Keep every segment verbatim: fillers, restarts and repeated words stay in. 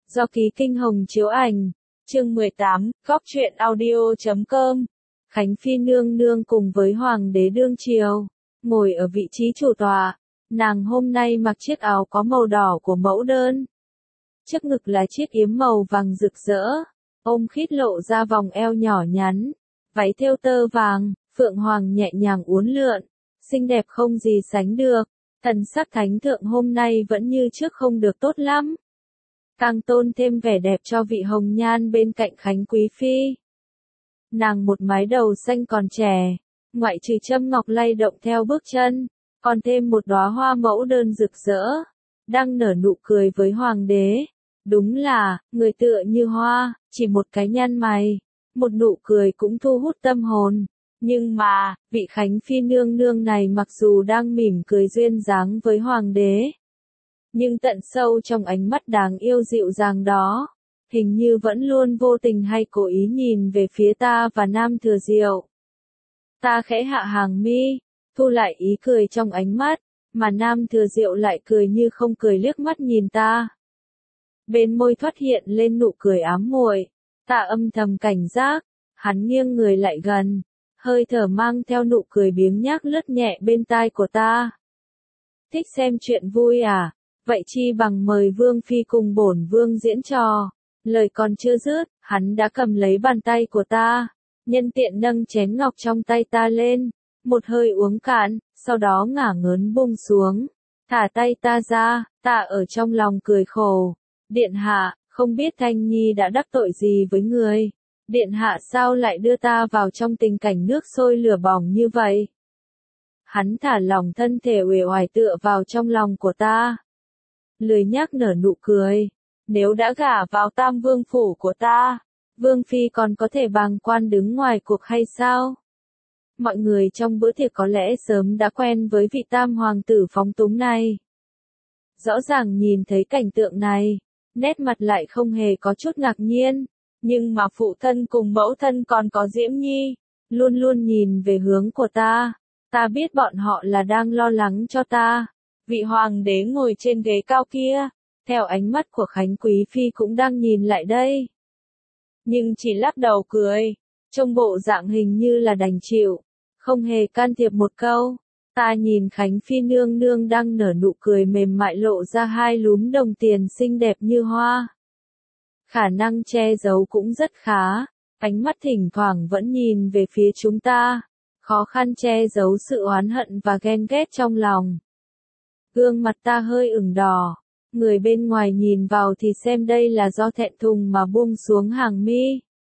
Do Ký Kinh Hồng chiếu ảnh. Chương mười tám, góc truyện audio chấm com. Khánh Phi nương nương cùng với Hoàng đế đương triều, ngồi ở vị trí chủ tọa. Nàng hôm nay mặc chiếc áo có màu đỏ của mẫu đơn. Trước ngực là chiếc yếm màu vàng rực rỡ, ôm khít lộ ra vòng eo nhỏ nhắn. Váy thêu tơ vàng, phượng hoàng nhẹ nhàng uốn lượn, xinh đẹp không gì sánh được. Thần sắc thánh thượng hôm nay vẫn như trước không được tốt lắm. Càng tôn thêm vẻ đẹp cho vị hồng nhan bên cạnh Khánh Quý Phi. Nàng một mái đầu xanh còn trẻ, ngoại trừ châm ngọc lay động theo bước chân, còn thêm một đóa hoa mẫu đơn rực rỡ, đang nở nụ cười với hoàng đế. Đúng là, người tựa như hoa, chỉ một cái nhăn mày, một nụ cười cũng thu hút tâm hồn. Nhưng mà, vị Khánh Phi nương nương này mặc dù đang mỉm cười duyên dáng với hoàng đế, nhưng tận sâu trong ánh mắt đáng yêu dịu dàng đó, hình như vẫn luôn vô tình hay cố ý nhìn về phía ta và Nam Thừa Diệu. Ta khẽ hạ hàng mi, thu lại ý cười trong ánh mắt, mà Nam Thừa Diệu lại cười như không cười liếc mắt nhìn ta. Bên môi thoát hiện lên nụ cười ám muội, ta âm thầm cảnh giác, hắn nghiêng người lại gần, hơi thở mang theo nụ cười biếng nhác lướt nhẹ bên tai của ta. Thích xem chuyện vui à? Vậy chi bằng mời Vương Phi cùng bổn Vương diễn trò. Lời còn chưa dứt, hắn đã cầm lấy bàn tay của ta, nhân tiện nâng chén ngọc trong tay ta lên, một hơi uống cạn, sau đó ngả ngớn buông xuống, thả tay ta ra. Ta ở trong lòng cười khổ. Điện hạ, không biết Thanh Nhi đã đắc tội gì với người. Điện hạ sao lại đưa ta vào trong tình cảnh nước sôi lửa bỏng như vậy? Hắn thả lỏng thân thể uể oải tựa vào trong lòng của ta, lười nhác nở nụ cười. Nếu đã gả vào Tam Vương phủ của ta, Vương Phi còn có thể bàng quan đứng ngoài cuộc hay sao? Mọi người trong bữa tiệc có lẽ sớm đã quen với vị Tam Hoàng tử phóng túng này. Rõ ràng nhìn thấy cảnh tượng này, nét mặt lại không hề có chút ngạc nhiên, nhưng mà phụ thân cùng mẫu thân còn có Diễm Nhi, luôn luôn nhìn về hướng của ta. Ta biết bọn họ là đang lo lắng cho ta. Vị hoàng đế ngồi trên ghế cao kia, theo ánh mắt của Khánh Quý Phi cũng đang nhìn lại đây. Nhưng chỉ lắc đầu cười, trông bộ dạng hình như là đành chịu, không hề can thiệp một câu. Ta nhìn Khánh Phi nương nương đang nở nụ cười mềm mại lộ ra hai lúm đồng tiền xinh đẹp như hoa. Khả năng che giấu cũng rất khá, ánh mắt thỉnh thoảng vẫn nhìn về phía chúng ta, khó khăn che giấu sự oán hận và ghen ghét trong lòng. Gương mặt ta hơi ửng đỏ, người bên ngoài nhìn vào thì xem đây là do thẹn thùng mà buông xuống hàng mi,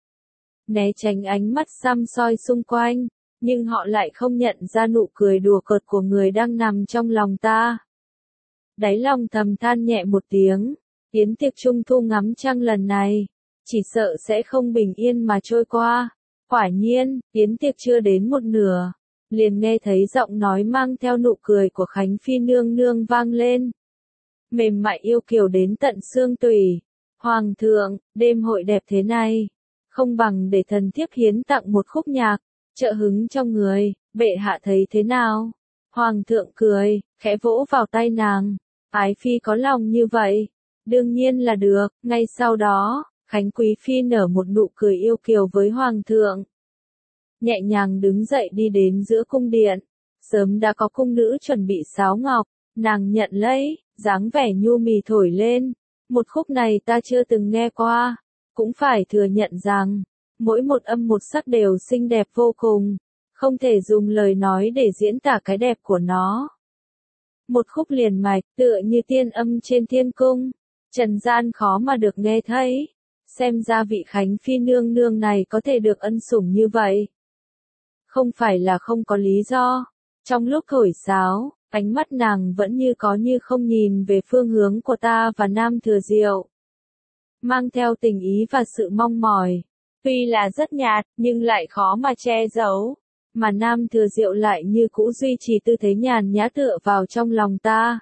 né tránh ánh mắt săm soi xung quanh, nhưng họ lại không nhận ra nụ cười đùa cợt của người đang nằm trong lòng ta. Đáy lòng thầm than nhẹ một tiếng, yến tiệc trung thu ngắm trăng lần này, chỉ sợ sẽ không bình yên mà trôi qua. Quả nhiên, yến tiệc chưa đến một nửa, liền nghe thấy giọng nói mang theo nụ cười của Khánh Phi nương nương vang lên. Mềm mại yêu kiều đến tận xương tủy. Hoàng thượng, đêm hội đẹp thế này, không bằng để thần thiếp hiến tặng một khúc nhạc, trợ hứng cho người, bệ hạ thấy thế nào? Hoàng thượng cười, khẽ vỗ vào tay nàng. Ái Phi có lòng như vậy, đương nhiên là được. Ngay sau đó, Khánh Quý Phi nở một nụ cười yêu kiều với Hoàng thượng, nhẹ nhàng đứng dậy đi đến giữa cung điện. Sớm đã có cung nữ chuẩn bị sáo ngọc, nàng nhận lấy, dáng vẻ nhu mì thổi lên. Một khúc này ta chưa từng nghe qua, cũng phải thừa nhận rằng, mỗi một âm một sắc đều xinh đẹp vô cùng, không thể dùng lời nói để diễn tả cái đẹp của nó. Một khúc liền mạch, tựa như tiên âm trên thiên cung, trần gian khó mà được nghe thấy. Xem ra vị Khánh Phi nương nương này có thể được ân sủng như vậy, không phải là không có lý do. Trong lúc thổi sáo, ánh mắt nàng vẫn như có như không nhìn về phương hướng của ta và Nam Thừa Diệu, mang theo tình ý và sự mong mỏi. Tuy là rất nhạt, nhưng lại khó mà che giấu, mà Nam Thừa Diệu lại như cũ duy trì tư thế nhàn nhã tựa vào trong lòng ta.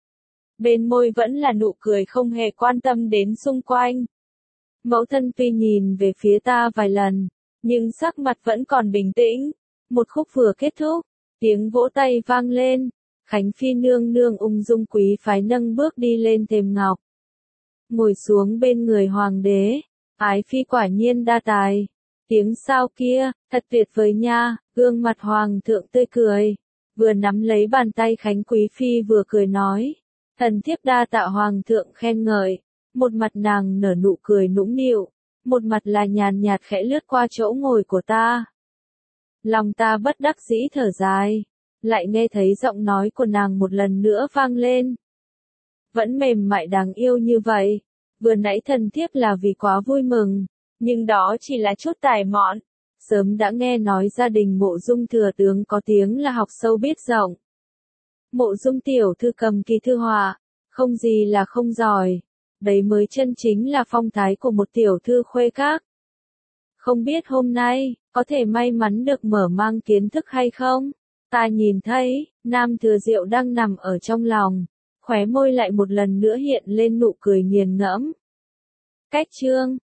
Bên môi vẫn là nụ cười không hề quan tâm đến xung quanh. Mẫu thân Phi nhìn về phía ta vài lần, nhưng sắc mặt vẫn còn bình tĩnh. Một khúc vừa kết thúc, tiếng vỗ tay vang lên, Khánh Phi nương nương ung dung quý phái nâng bước đi lên thềm ngọc. ngồi xuống bên người hoàng đế. Ái phi quả nhiên đa tài. Tiếng sao kia, thật tuyệt vời nha, gương mặt hoàng thượng tươi cười. Vừa nắm lấy bàn tay Khánh Quý Phi vừa cười nói. Thần thiếp đa tạ hoàng thượng khen ngợi. Một mặt nàng nở nụ cười nũng nịu, một mặt là nhàn nhạt khẽ lướt qua chỗ ngồi của ta. Lòng ta bất đắc dĩ thở dài, lại nghe thấy giọng nói của nàng một lần nữa vang lên. Vẫn mềm mại đáng yêu như vậy, vừa nãy thần thiếp là vì quá vui mừng, nhưng đó chỉ là chút tài mọn. Sớm đã nghe nói gia đình Mộ Dung thừa tướng có tiếng là học sâu biết rộng. Mộ Dung tiểu thư cầm kỳ thư họa, không gì là không giỏi. Đấy mới chân chính là phong thái của một tiểu thư khuê các. Không biết hôm nay, có thể may mắn được mở mang kiến thức hay không? Ta nhìn thấy, Nam Thừa Diệu đang nằm ở trong lòng, khóe môi lại một lần nữa hiện lên nụ cười nghiền ngẫm. Cách chương